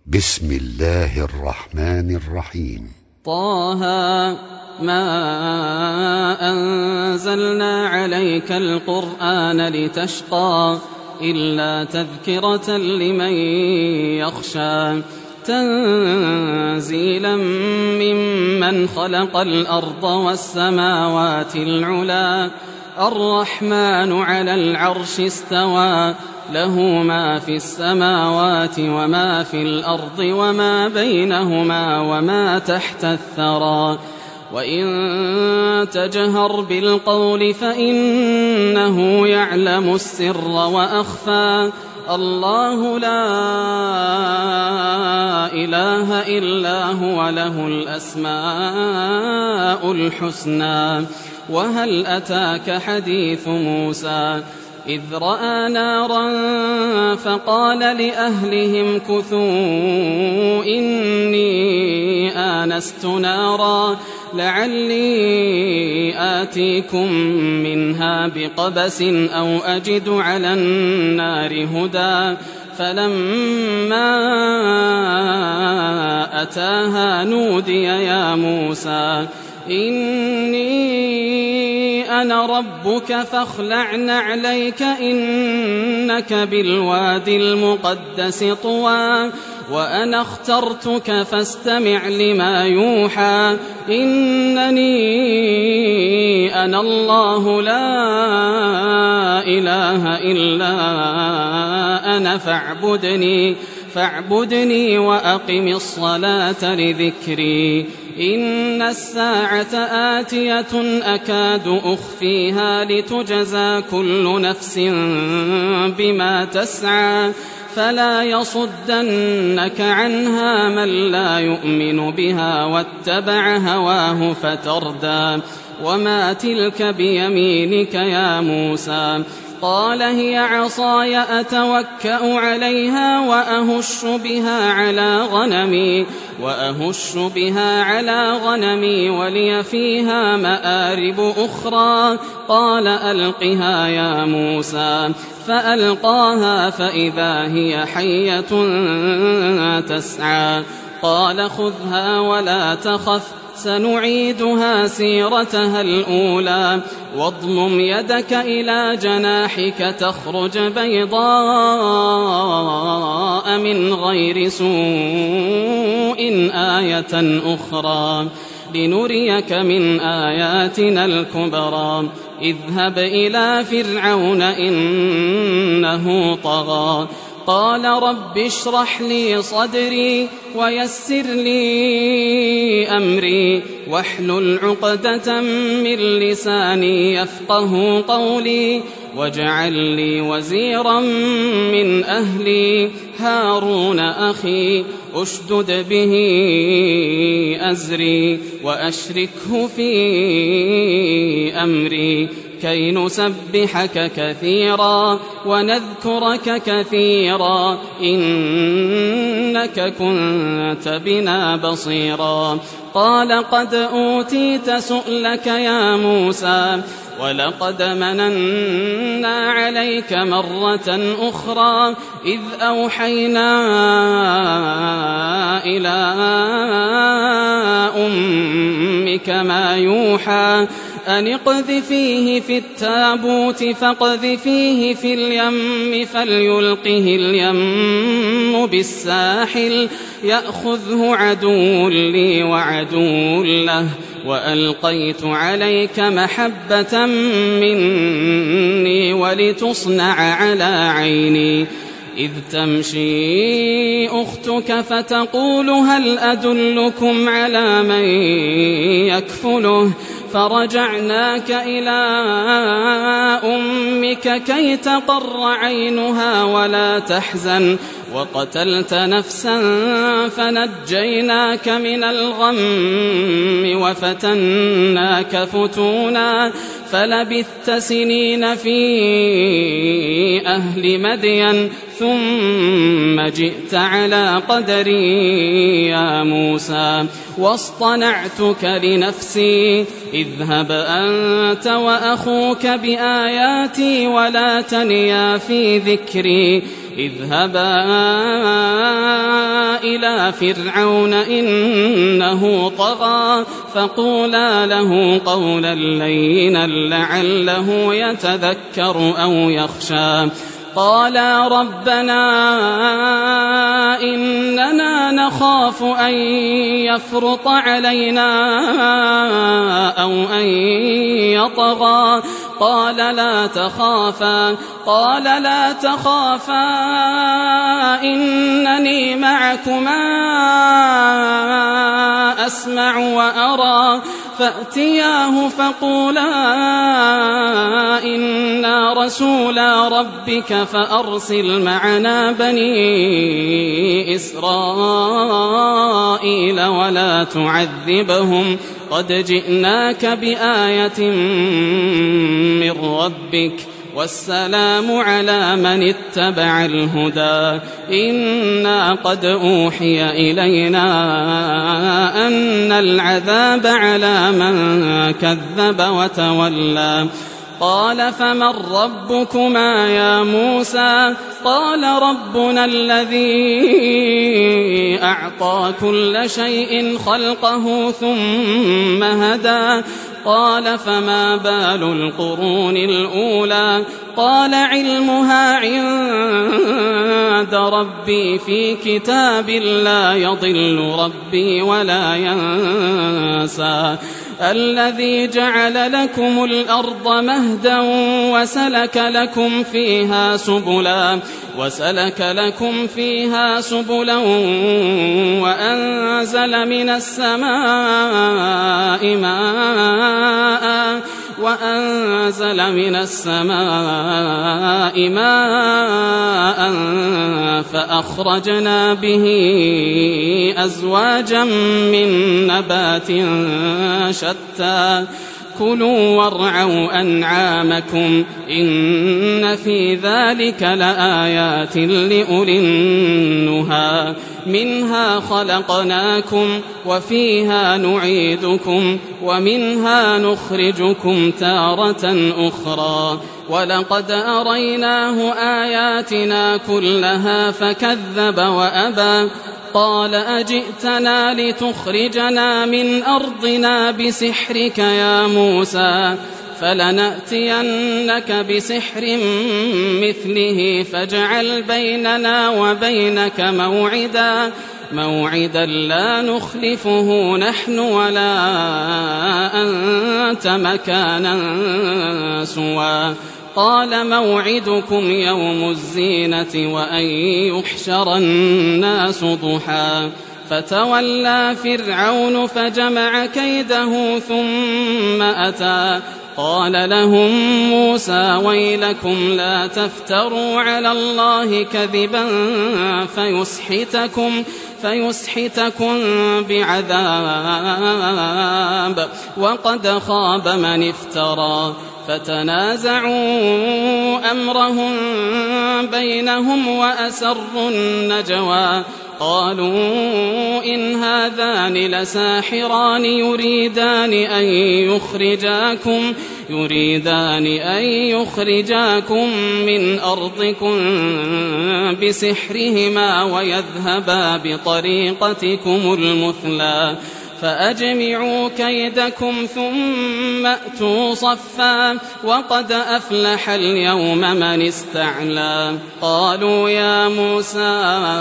بسم الله الرحمن الرحيم. طه ما أنزلنا عليك القرآن لتشقى إلا تذكرة لمن يخشى تنزيلا ممن خلق الأرض والسماوات العلى الرحمن على العرش استوى له ما في السماوات وما في الأرض وما بينهما وما تحت الثرى وإن تجهر بالقول فإنه يعلم السر وأخفى الله لا إله إلا هو له الأسماء الحسنى وهل أتاك حديث موسى إذ رأى نارا فقال لأهلهم كثوا إني آنست نارا لعلي آتيكم منها بقبس أو أجد على النار هدى فلما أتاها نودي يا موسى إني أنا ربك فاخلع نعليك إنك بالوادي المقدس طوى وأنا اخترتك فاستمع لما يوحى إنني أنا الله لا إله إلا أنا فاعبدني وأقم الصلاة لذكري إن الساعة آتية أكاد أخفيها لتجزى كل نفس بما تسعى فلا يصدنك عنها من لا يؤمن بها واتبع هواه فتردى وما تلك بيمينك يا موسى قال هي عصاي أتوكأ عليها وأهش بها على غنمي ولي فيها مآرب أخرى قال ألقها يا موسى فألقاها فإذا هي حية تسعى قال خذها ولا تخف سنعيدها سيرتها الأولى واضمم يدك إلى جناحك تخرج بيضاء من غير سوء آية أخرى لنريك من آياتنا الكبرى اذهب إلى فرعون إنه طغى قال رب اشرح لي صدري ويسر لي أمري واحلل عقدة من لساني يفقه قولي واجعل لي وزيرا من أهلي هارون أخي أشدد به أزري وأشركه في أمري كي نسبحك كثيرا ونذكرك كثيرا إنك كنت بنا بصيرا قال قد أوتيت سؤلك يا موسى ولقد مننا عليك مرة أخرى إذ أوحينا إلى أمك ما يوحى أن اقذفيه في التابوت فاقذفيه في اليم فليلقه اليم بالساحل يأخذه عدو لي وعدو له وألقيت عليك محبة مني ولتصنع على عيني إذ تمشي أختك فتقول هل أدلكم على من يكفله فرجعناك إلى أمك كي تقر عينها ولا تحزن وقتلت نفسا فنجيناك من الغم وفتناك فتونا فلبثت سنين في أهل مدين ثم جئت على قدري يا موسى واصطنعتك لنفسي اذهب أنت وأخوك بآياتي ولا تنيا في ذكري اذهبا إلى فرعون إنه طغى فقولا له قولا لينا لعله يتذكر أو يخشى. قالا ربنا إننا نخاف أن يفرط علينا أو أن يطغى. قال لا تخافا إنني معكما أسمع وأرى. فأتياه فقولا إنا رسولا ربك فأرسل معنا بني إسرائيل ولا تعذبهم قد جئناك بآية من ربك والسلام على من اتبع الهدى. إنا قد أوحي إلينا أن العذاب على من كذب وتولى. قال فمن ربكما يا موسى؟ قال ربنا الذي أعطى كل شيء خلقه ثم هدى. قال فما بال القرون الأولى؟ قال علمها عند ربي في كتاب لا يضل ربي ولا ينسى. الذي جعل لكم الأرض مهدا وسلك لكم فيها سبلا وأنزل من السماء ماء فأخرجنا به أزواجا من نبات شتى. كلوا وارعوا أنعامكم إن في ذلك لآيات لأولي النهى. منها خلقناكم وفيها نعيدكم ومنها نخرجكم تارة أخرى. ولقد أريناه آياتنا كلها فكذب وأبى. قال أجئتنا لتخرجنا من أرضنا بسحرك يا موسى؟ فلنأتينك بسحر مثله فاجعل بيننا وبينك موعدا لا نخلفه نحن ولا أنت مكانا سوى. قال موعدكم يوم الزينة وأن يحشر الناس ضحى. فتولى فرعون فجمع كيده ثم أتى. قال لهم موسى ويلكم لا تفتروا على الله كذبا فيسحتكم بعذاب وقد خاب من افترى. فتنازعوا أمرهم بينهم وأسروا النجوى. قالوا إن هذان لساحران يريدان أن يخرجاكم من أرضكم بسحرهما ويذهبا بطريقتكم المثلى. فأجمعوا كيدكم ثم أتوا صفا وقد أفلح اليوم من استعلى. قالوا يا موسى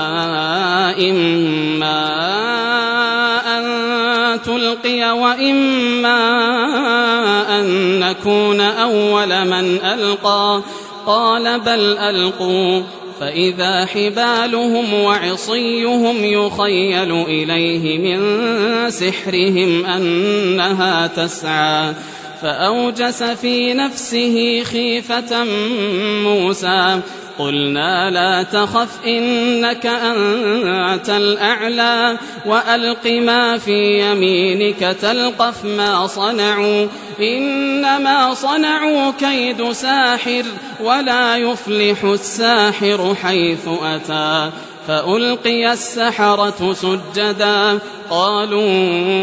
إما أن تلقي وإما أن نكون أول من ألقى. قال بل ألقوا. فإذا حبالهم وعصيهم يخيل إليه من سحرهم أنها تسعى. فأوجس في نفسه خيفة موسى. قلنا لا تخف إنك أنت الأعلى وألق ما في يمينك تلقف ما صنعوا إنما صنعوا كيد ساحر ولا يفلح الساحر حيث أتى. فألقي السحرة سجدا قالوا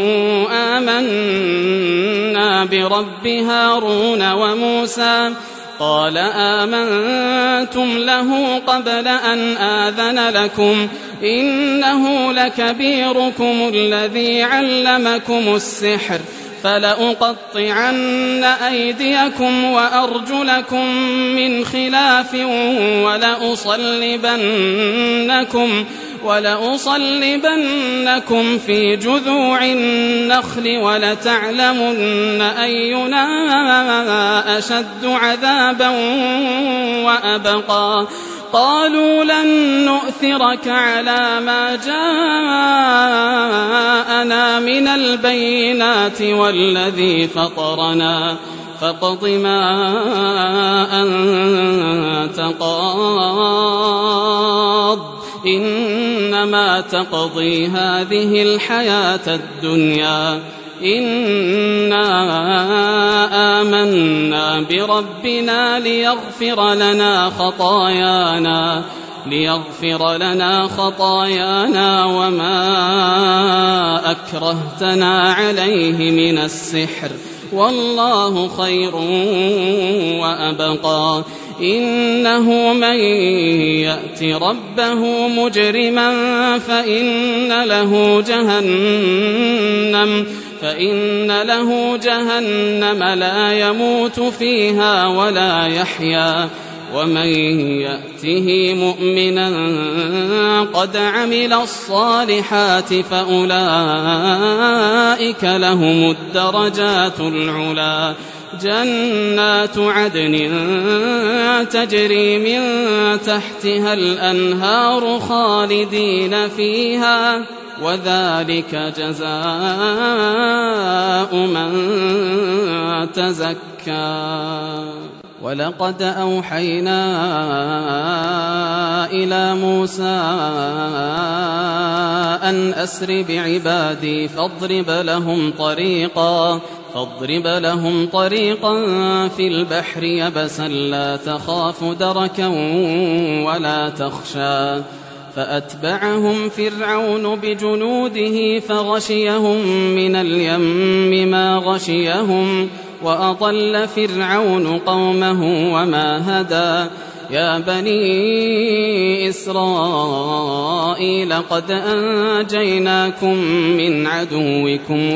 آمنا برب هارون وموسى. قال آمنتم له قبل أن آذن لكم إنه لكبيركم الذي علمكم السحر فلأقطعن أيديكم وأرجلكم من خلاف ولأصلبنكم في جذوع النخل ولتعلمن أينا أشد عذابا وأبقى قالوا لن نؤثرك على ما جاءنا من البينات والذي فطرنا فاقض ما أنت قاض إنما تقضي هذه الحياة الدنيا إنا آمنا بربنا ليغفر لنا خطايانا وما أكرهتنا عليه من السحر والله خير وأبقى إنه من يأت ربه مجرما فإن له جهنم لا يموت فيها ولا يحيا ومن يأته مؤمنا قد عمل الصالحات فأولئك لهم الدرجات العلا جنات عدن تجري من تحتها الأنهار خالدين فيها وذلك جزاء من تزكى ولقد أوحينا إلى موسى أن أسر بعبادي فاضرب لهم طريقا في البحر يبسا لا تخاف دركا ولا تخشى فأتبعهم فرعون بجنوده فغشيهم من اليم ما غشيهم وأضل فرعون قومه وما هدى يا بني إسرائيل قد أنجيناكم من عدوكم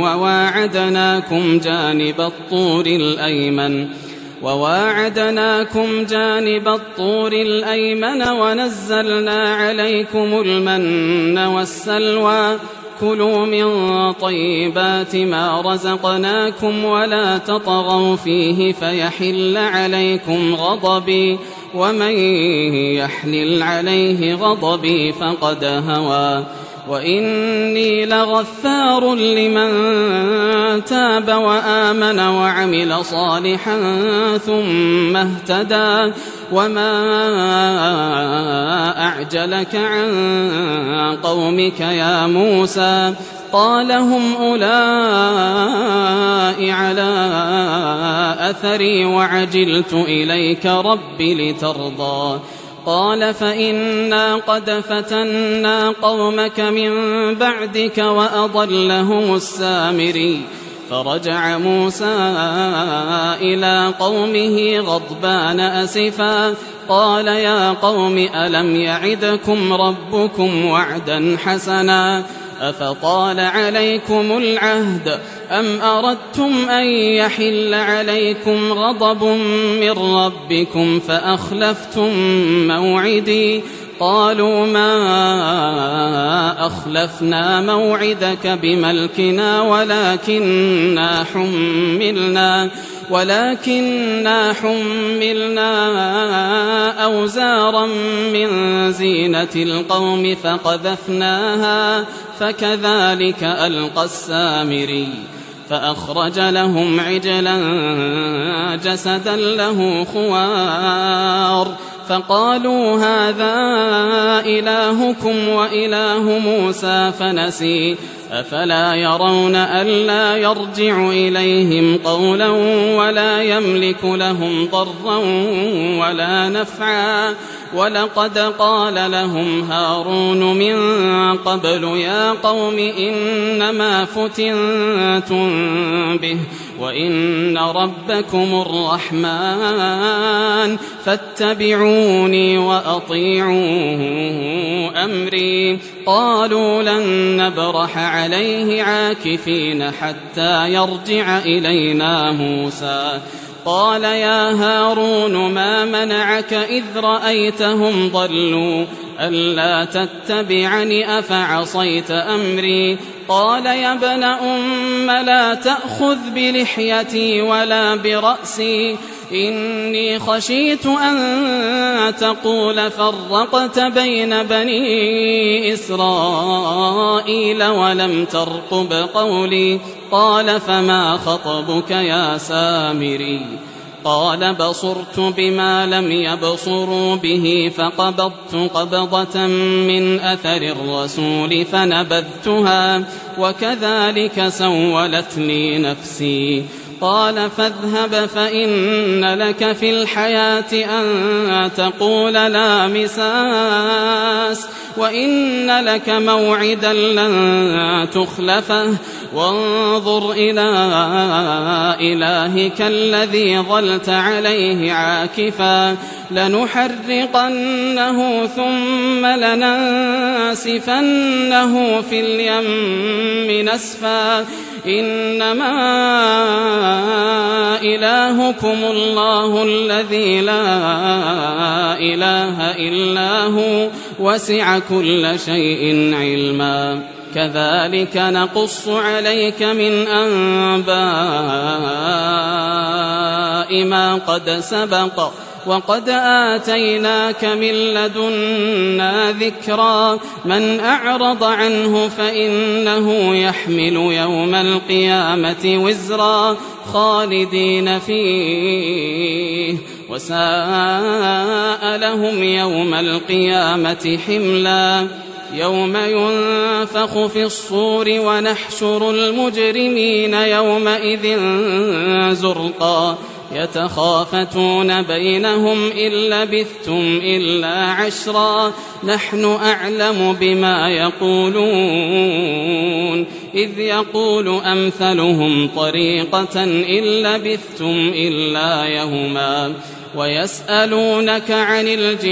وواعدناكم جانب الطور الأيمن ونزلنا عليكم المن والسلوى كلوا من طيبات ما رزقناكم ولا تطغوا فيه فيحل عليكم غضبي ومن يحلل عليه غضبي فقد هوى وإني لغفار لمن تاب وآمن وعمل صالحا ثم اهتدى وما أعجلك عن قومك يا موسى قال هم أولئك على أثري وعجلت إليك رب لترضى قال فإنا قد فتنا قومك من بعدك وأضلهم السامري فرجع موسى إلى قومه غضبان أسفا قال يا قوم ألم يعدكم ربكم وعدا حسنا أفطال عليكم العهد أم أردتم أن يحل عليكم غضب من ربكم فأخلفتم موعدي قالوا ما أخلفنا موعدك بملكنا ولكننا حملنا أوزارا من زينة القوم فقذفناها فكذلك ألقى السامري فأخرج لهم عجلا جسدا له خوار فقالوا هذا إلهكم وإله موسى فنسي أفلا يرون ألا يرجع إليهم قولا ولا يملك لهم ضرا ولا نفعا ولقد قال لهم هارون من قبل يا قوم إنما فتنتم به وإن ربكم الرحمن فاتبعوني وأطيعوا أمري قالوا لن نبرح عليه عاكفين حتى يرجع إلينا موسى قال يا هارون ما منعك إذ رأيتهم ضلوا ألا تتبعني أفعصيت أمري قال يا ابن أم لا تأخذ بلحيتي ولا برأسي إني خشيت أن تقول فرقت بين بني إسرائيل ولم ترقب قولي قال فما خطبك يا سامري قال بصرت بما لم يبصروا به فقبضت قبضة من أثر الرسول فنبذتها وكذلك سولت لي نفسي قال فاذهب فإن لك في الحياة أن تقول لا مساس وإن لك موعدا لن تخلفه وانظر إلى إلهك الذي ظلت عليه عاكفا لنحرقنه ثم لننسفنه في اليم نسفا إنما إلهكم الله الذي لا إله إلا هو وسع كل شيء علما كذلك نقص عليك من أنباء ما قد سبق وقد آتيناك من لدنا ذكرا من أعرض عنه فإنه يحمل يوم القيامة وزرا خالدين فيه وساء لهم يوم القيامة حملا يوم ينفخ في الصور ونحشر المجرمين يومئذ زرقا يتخافتون بينهم إن لبثتم إلا عشرا نحن أعلم بما يقولون إذ يقول أمثلهم طريقة إن لبثتم إلا يوما ويسألونك عن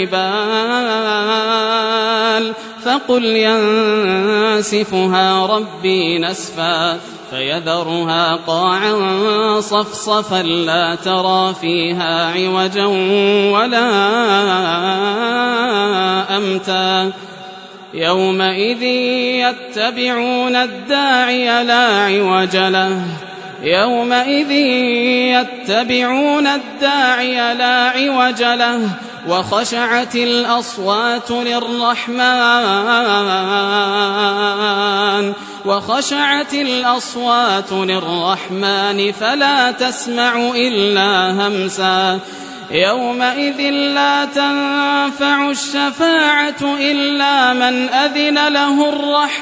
الجبال فقل ينسفها ربي نسفا فيذرها قاعا صفصفا لا ترى فيها عوجا ولا أمتا يومئذ يتبعون الداعي لا عوج له يومئذ يتبعون الداعي لا عوج له وخشعت الأصوات للرحمن فلا تسمع إلا همسا يومئذ لا تنفع الشفاعة إلا من أذن له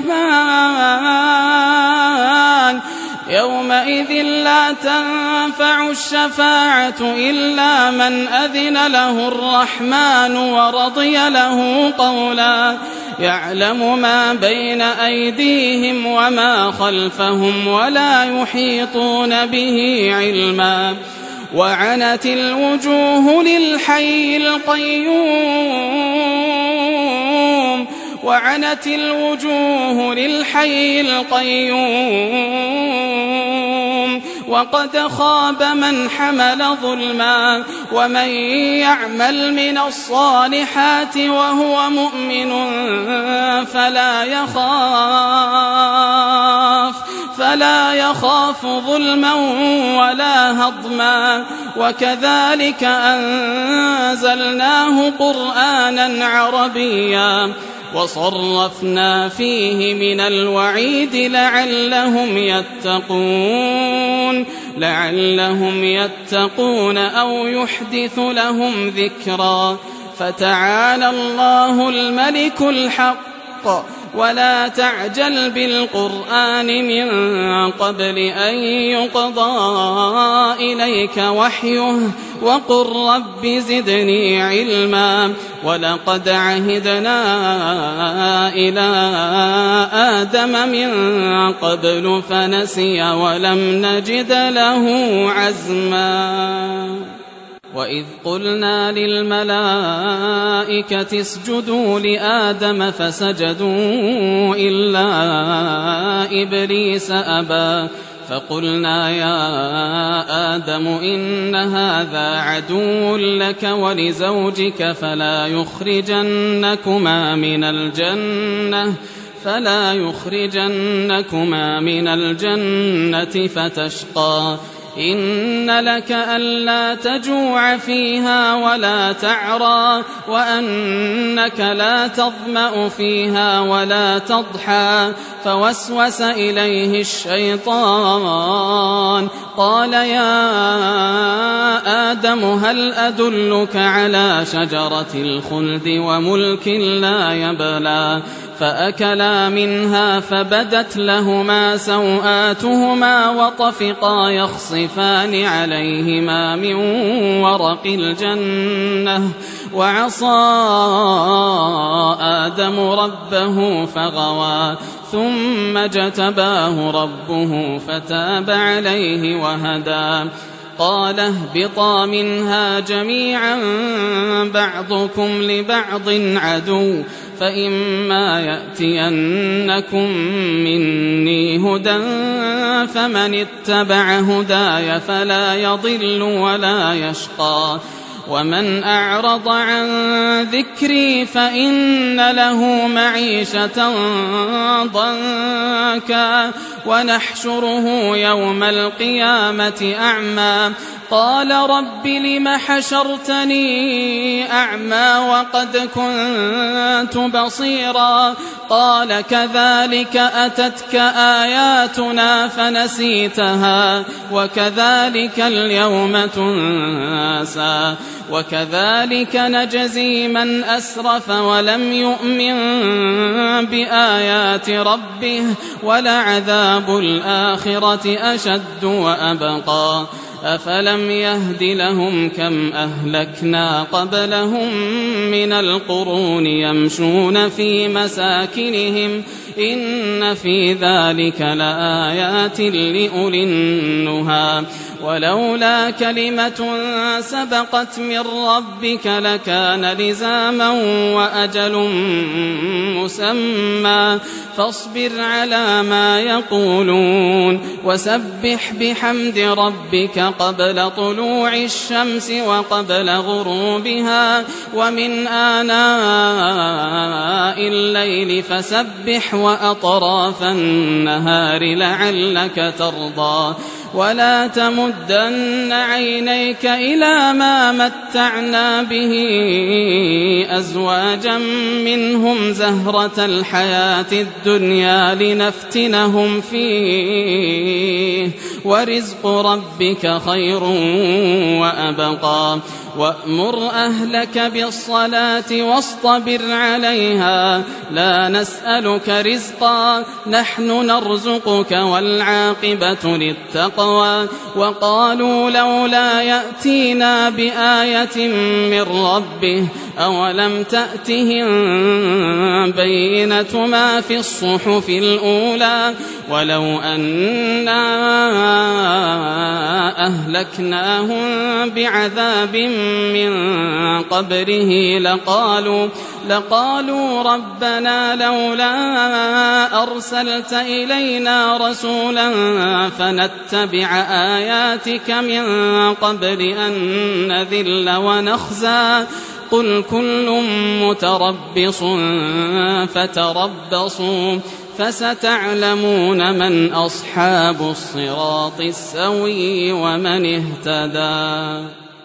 الرحمن يومئذ لا تنفع الشفاعة إلا من أذن له الرحمن ورضي له قولا يعلم ما بين أيديهم وما خلفهم ولا يحيطون به علما وعنت الوجوه للحي القيوم وقد خاب من حمل ظلما ومن يعمل من الصالحات وهو مؤمن فلا يخاف ظلما ولا هضما وكذلك أنزلناه قرآنا عربيا وصرفنا فيه من الوعيد لعلهم يتقون أو يحدث لهم ذكرا فتعالى الله الملك الحق ولا تعجل بالقرآن من قبل أن يقضى إليك وحيه وقل رب زدني علما ولقد عهدنا إلى آدم من قبل فنسي ولم نجد له عزما وإذ قلنا للملائكة اسجدوا لآدم فسجدوا إلا إبليس أبى فقلنا يا آدم إن هذا عدو لك ولزوجك فلا يخرجنكما من الجنة فتشقى إن لك ألا تجوع فيها ولا تعرى وأنك لا تظمأ فيها ولا تضحى فوسوس إليه الشيطان قال يا آدم هل أدلك على شجرة الخلد وملك لا يبلى فأكلا منها فبدت لهما سوآتهما وطفقا يخصفان عليهما من ورق الجنة وعصى آدم ربه فغوى ثم اجتباه ربه فتاب عليه وهدى قال اهبطا منها جميعا بعضكم لبعض عدو فإما يأتينكم مني هدى فمن اتبع هداي فلا يضل ولا يشقى ومن أعرض عن ذكري فإن له معيشة ضنكا ونحشره يوم القيامة أعمى قال رب لم حشرتني أعمى وقد كنت بصيرا قال كذلك أتتك آياتنا فنسيتها وكذلك اليوم تنسى وكذلك نجزي من أسرف ولم يؤمن بآيات ربه ولعذاب الآخرة أشد وأبقى أفلم يهد لهم كم أهلكنا قبلهم من القرون يمشون في مساكنهم إن في ذلك لآيات لأولي النهى ولولا كلمة سبقت من ربك لكان لزاما وأجل مسمى فاصبر على ما يقولون وسبح بحمد ربك قبل طلوع الشمس وقبل غروبها ومن آناء الليل فسبح وأطراف النهار لعلك ترضى ولا تمدن عينيك إلى ما متعنا به أزواجا منهم زهرة الحياة الدنيا لنفتنهم فيه ورزق ربك خير وأبقى وأمر أهلك بالصلاة واصطبر عليها لا نسألك رزقا نحن نرزقك والعاقبة للتقوى وقالوا لولا يأتينا بآية من ربه أولم تأتهم بينة ما في الصحف الأولى ولو أنا أهلكناهم بعذاب من قبله لقالوا ربنا لولا أرسلت إلينا رسولا فنتبع آياتك من قبل أن نذل ونخزى قل كل متربص فتربصوا فستعلمون من أصحاب الصراط السوي ومن اهتدى.